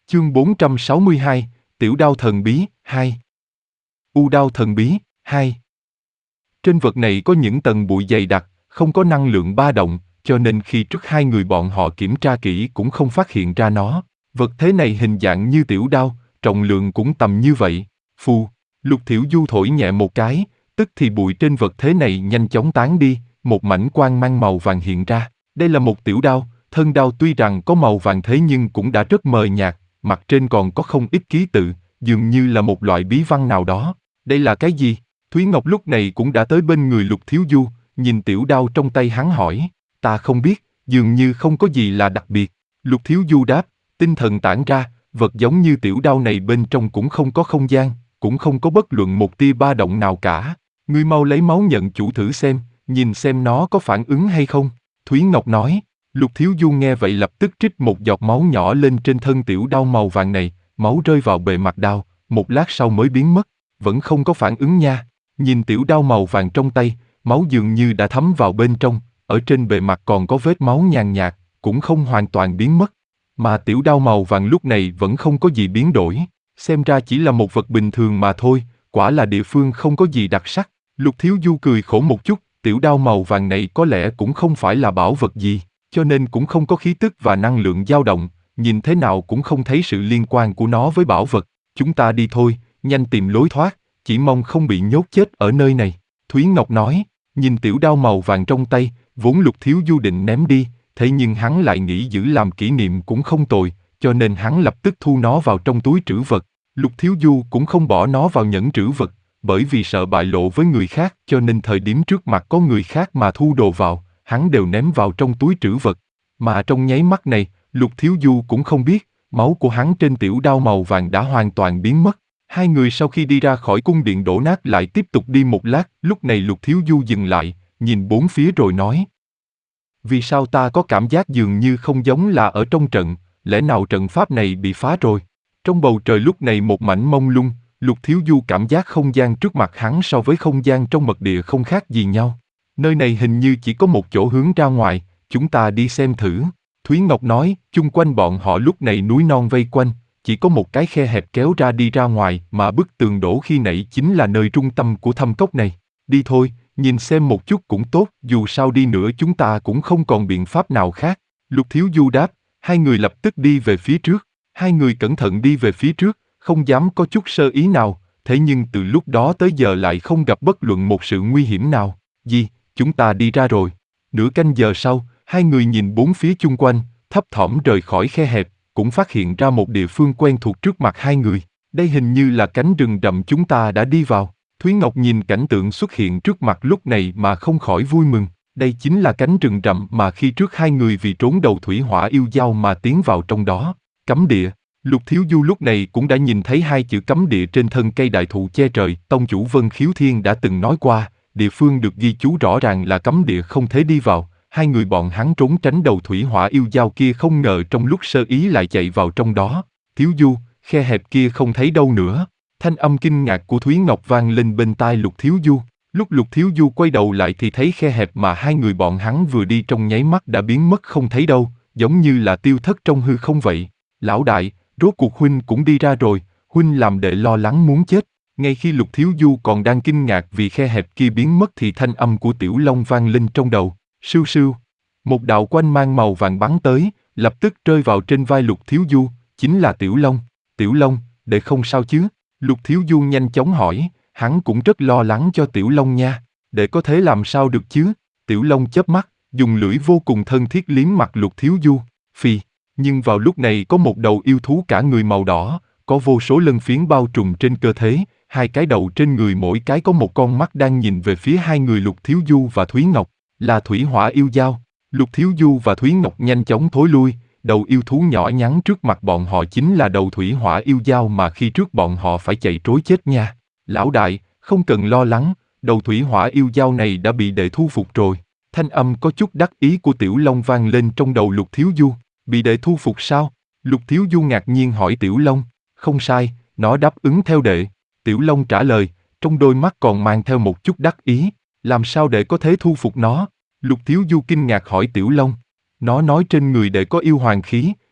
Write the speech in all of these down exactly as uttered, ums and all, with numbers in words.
Chương bốn trăm sáu mươi hai, Tiểu đao thần bí, hai. U đao thần bí, hai. Trên vật này có những tầng bụi dày đặc, không có năng lượng ba động, cho nên khi trước hai người bọn họ kiểm tra kỹ cũng không phát hiện ra nó. Vật thế này hình dạng như tiểu đao, trọng lượng cũng tầm như vậy. Phù, Lục Thiểu Du thổi nhẹ một cái, tức thì bụi trên vật thế này nhanh chóng tán đi, một mảnh quang mang màu vàng hiện ra. Đây là một tiểu đao, thân đao tuy rằng có màu vàng thế nhưng cũng đã rất mờ nhạt, mặt trên còn có không ít ký tự, dường như là một loại bí văn nào đó. Đây là cái gì? Thúy Ngọc lúc này cũng đã tới bên người Lục Thiếu Du, nhìn tiểu đao trong tay hắn hỏi. Ta không biết, dường như không có gì là đặc biệt. Lục Thiếu Du đáp, tinh thần tản ra, vật giống như tiểu đao này bên trong cũng không có không gian, cũng không có bất luận một tia ba động nào cả. Ngươi mau lấy máu nhận chủ thử xem, nhìn xem nó có phản ứng hay không. Thúy Ngọc nói. Lục Thiếu Du nghe vậy lập tức trích một giọt máu nhỏ lên trên thân tiểu đao màu vàng này, máu rơi vào bề mặt đao, một lát sau mới biến mất, vẫn không có phản ứng nha. Nhìn tiểu đao màu vàng trong tay, máu dường như đã thấm vào bên trong, ở trên bề mặt còn có vết máu nhàn nhạt, cũng không hoàn toàn biến mất. Mà tiểu đao màu vàng lúc này vẫn không có gì biến đổi, xem ra chỉ là một vật bình thường mà thôi, quả là địa phương không có gì đặc sắc. Lục Thiếu Du cười khổ một chút, tiểu đao màu vàng này có lẽ cũng không phải là bảo vật gì, cho nên cũng không có khí tức và năng lượng dao động, nhìn thế nào cũng không thấy sự liên quan của nó với bảo vật. Chúng ta đi thôi, nhanh tìm lối thoát, chỉ mong không bị nhốt chết ở nơi này. Thúy Ngọc nói, nhìn tiểu đao màu vàng trong tay, vốn Lục Thiếu Du định ném đi, thế nhưng hắn lại nghĩ giữ làm kỷ niệm cũng không tồi, cho nên hắn lập tức thu nó vào trong túi trữ vật. Lục Thiếu Du cũng không bỏ nó vào nhẫn trữ vật, bởi vì sợ bại lộ với người khác, cho nên thời điểm trước mặt có người khác mà thu đồ vào, hắn đều ném vào trong túi trữ vật. Mà trong nháy mắt này, Lục Thiếu Du cũng không biết, máu của hắn trên tiểu đao màu vàng đã hoàn toàn biến mất. Hai người sau khi đi ra khỏi cung điện đổ nát lại tiếp tục đi một lát, lúc này Lục Thiếu Du dừng lại, nhìn bốn phía rồi nói. Vì sao ta có cảm giác dường như không giống là ở trong trận, lẽ nào trận pháp này bị phá rồi? Trong bầu trời lúc này một mảnh mông lung, Lục Thiếu Du cảm giác không gian trước mặt hắn so với không gian trong mật địa không khác gì nhau. Nơi này hình như chỉ có một chỗ hướng ra ngoài, chúng ta đi xem thử. Thúy Ngọc nói, chung quanh bọn họ lúc này núi non vây quanh, chỉ có một cái khe hẹp kéo ra đi ra ngoài mà bức tường đổ khi nãy chính là nơi trung tâm của thâm cốc này. Đi thôi, nhìn xem một chút cũng tốt, dù sao đi nữa chúng ta cũng không còn biện pháp nào khác. Lục Thiếu Du đáp, hai người lập tức đi về phía trước. Hai người cẩn thận đi về phía trước, không dám có chút sơ ý nào, thế nhưng từ lúc đó tới giờ lại không gặp bất luận một sự nguy hiểm nào. Gì? Chúng ta đi ra rồi. Nửa canh giờ sau, hai người nhìn bốn phía chung quanh, thấp thỏm rời khỏi khe hẹp, cũng phát hiện ra một địa phương quen thuộc trước mặt hai người. Đây hình như là cánh rừng rậm chúng ta đã đi vào. Thúy Ngọc nhìn cảnh tượng xuất hiện trước mặt lúc này mà không khỏi vui mừng. Đây chính là cánh rừng rậm mà khi trước hai người vì trốn đầu thủy hỏa yêu dao mà tiến vào trong đó. Cấm địa. Lục Thiếu Du lúc này cũng đã nhìn thấy hai chữ cấm địa trên thân cây đại thụ che trời. Tông chủ Vân Khiếu Thiên đã từng nói qua, địa phương được ghi chú rõ ràng là cấm địa không thể đi vào. Hai người bọn hắn trốn tránh đầu thủy hỏa yêu dao kia không ngờ trong lúc sơ ý lại chạy vào trong đó. Thiếu Du, khe hẹp kia không thấy đâu nữa. Thanh âm kinh ngạc của Thúy Ngọc vang lên bên tai Lục Thiếu Du. Lúc Lục Thiếu Du quay đầu lại thì thấy khe hẹp mà hai người bọn hắn vừa đi trong nháy mắt đã biến mất không thấy đâu, giống như là tiêu thất trong hư không vậy. Lão đại, rốt cuộc huynh cũng đi ra rồi, huynh làm đệ lo lắng muốn chết. Ngay khi Lục Thiếu Du còn đang kinh ngạc vì khe hẹp kia biến mất thì thanh âm của Tiểu Long vang lên trong đầu. Sưu sưu. Một đạo quanh mang màu vàng bắn tới, lập tức rơi vào trên vai Lục Thiếu Du, chính là Tiểu Long. Tiểu Long, đệ không sao chứ? Lục Thiếu Du nhanh chóng hỏi, hắn cũng rất lo lắng cho Tiểu Long nha. Đệ có thế làm sao được chứ? Tiểu Long chớp mắt, dùng lưỡi vô cùng thân thiết liếm mặt Lục Thiếu Du. Phì. Nhưng vào lúc này có một đầu yêu thú cả người màu đỏ, có vô số lân phiến bao trùm trên cơ thể, hai cái đầu trên người mỗi cái có một con mắt đang nhìn về phía hai người Lục Thiếu Du và Thúy Ngọc, là thủy hỏa yêu dao. Lục Thiếu Du và Thúy Ngọc nhanh chóng thối lui, đầu yêu thú nhỏ nhắn trước mặt bọn họ chính là đầu thủy hỏa yêu dao mà khi trước bọn họ phải chạy trối chết nha. Lão đại, không cần lo lắng, đầu thủy hỏa yêu dao này đã bị đệ thu phục rồi. Thanh âm có chút đắc ý của Tiểu Long vang lên trong đầu Lục Thiếu Du. Bị đệ thu phục sao? Lục Thiếu Du ngạc nhiên hỏi Tiểu Long. Không sai, nó đáp ứng theo đệ. Tiểu Long trả lời, trong đôi mắt còn mang theo một chút đắc ý. Làm sao đệ có thể thu phục nó? Lục Thiếu Du kinh ngạc hỏi Tiểu Long. Nó nói trên người đệ có yêu hoàng khí,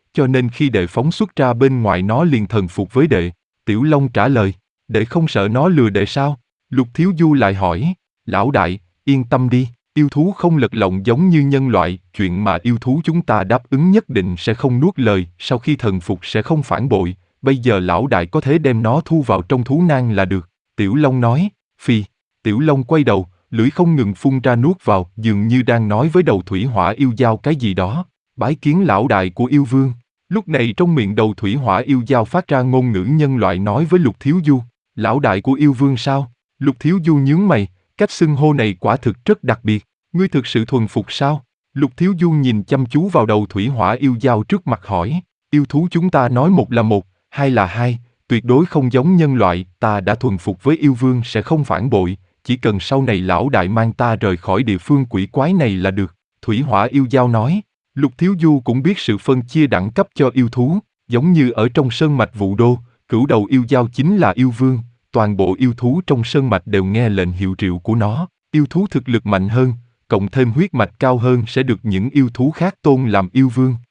cho nên khi đệ phóng xuất ra bên ngoài nó liền thần phục với đệ. Tiểu Long trả lời, đệ không sợ nó lừa đệ sao? Lục Thiếu Du lại hỏi, lão đại, yên tâm đi, yêu thú không lật lọng giống như nhân loại, chuyện mà yêu thú chúng ta đáp ứng nhất định sẽ không nuốt lời, sau khi thần phục sẽ không phản bội, bây giờ lão đại có thể đem nó thu vào trong thú nang là được. Tiểu Long nói, phi. Tiểu Long quay đầu, lưỡi không ngừng phun ra nuốt vào, dường như đang nói với đầu thủy hỏa yêu dao cái gì đó. Bái kiến lão đại của yêu vương. Lúc này trong miệng đầu thủy hỏa yêu dao phát ra ngôn ngữ nhân loại nói với Lục Thiếu Du, lão đại của yêu vương sao? Lục Thiếu Du nhướng mày, cách xưng hô này quả thực rất đặc biệt, ngươi thực sự thuần phục sao? Lục Thiếu Du nhìn chăm chú vào đầu thủy hỏa yêu dao trước mặt hỏi, yêu thú chúng ta nói một là một, hai là hai, tuyệt đối không giống nhân loại, ta đã thuần phục với yêu vương sẽ không phản bội, chỉ cần sau này lão đại mang ta rời khỏi địa phương quỷ quái này là được. Thủy hỏa yêu dao nói, Lục Thiếu Du cũng biết sự phân chia đẳng cấp cho yêu thú, giống như ở trong sơn mạch Vũ Đô, cửu đầu yêu dao chính là yêu vương, toàn bộ yêu thú trong sơn mạch đều nghe lệnh hiệu triệu của nó, yêu thú thực lực mạnh hơn, cộng thêm huyết mạch cao hơn sẽ được những yêu thú khác tôn làm yêu vương.